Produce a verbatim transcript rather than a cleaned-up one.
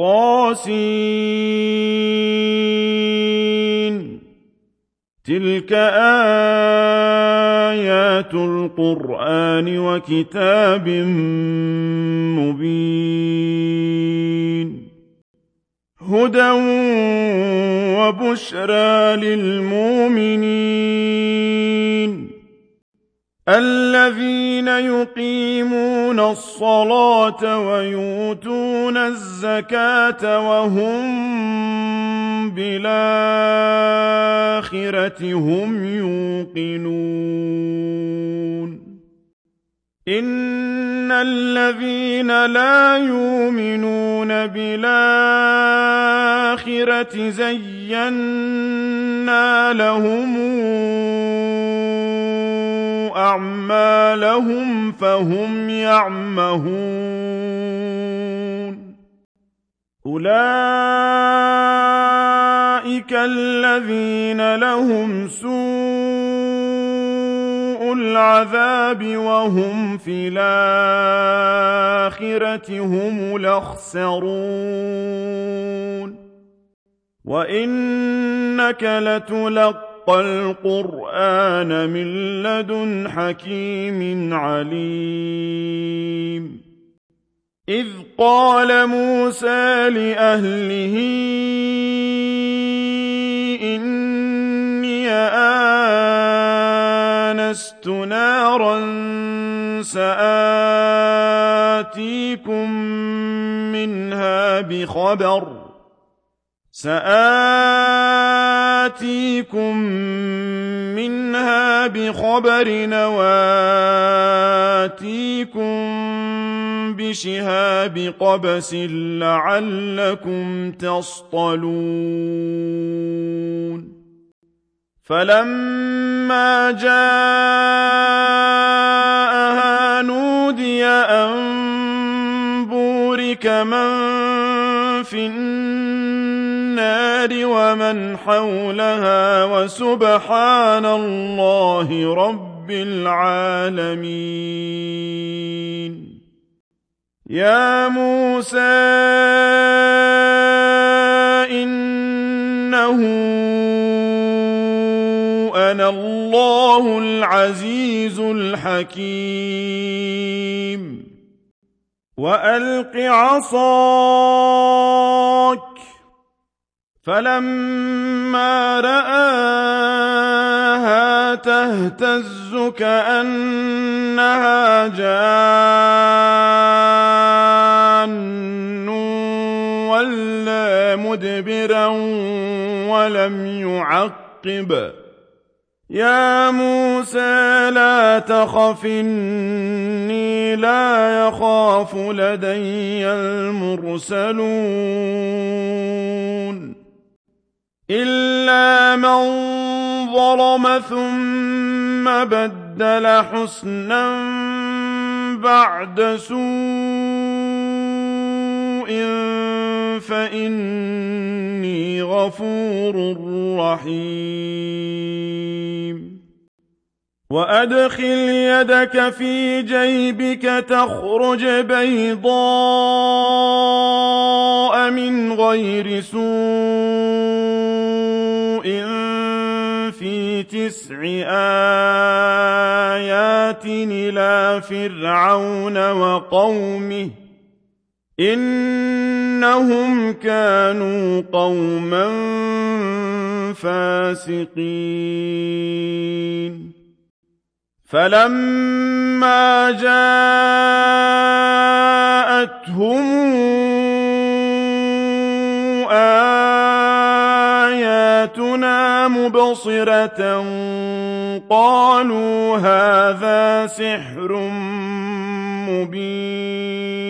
طاسين تلك آيات القرآن وكتاب مبين هدى وبشرى للمؤمنين الذين يقيمون الصلاة ويؤتون الزكاة وهم بالآخرة هم يوقنون إن الذين لا يؤمنون بالآخرة زينا لهم أعمالهم فهم يعمهون أولئك الذين لهم سوء العذاب وهم في الآخرة هم الأخسرون وإنك لتلقى القرآن من لدن حكيم عليم إذ قال موسى لأهله إني آنست نارا سآتيكم منها بخبر سآتيكم منها بخبر وآتيكم بشهاب قبس لعلكم تصطلون فلما جاءها نودي أن بورك من في النار ومن حولها وسبحان الله رب العالمين يا موسى إنه أنا الله العزيز الحكيم وألق عصاك فلما رآها تهتز كأنها جان ولا مدبرا ولم يعقب يا موسى لا تخف إني لا يخاف لدي المرسلون إلا من ظلم ثم بدل حسنا بعد سوء فإني غفور رحيم وأدخل يدك في جيبك تخرج بيضاء من غير سوء في تسع آيات إلى فرعون وقومه إنهم كانوا قوما فاسقين فلما جاءتهم آياتنا مبصرة قالوا هذا سحر مبين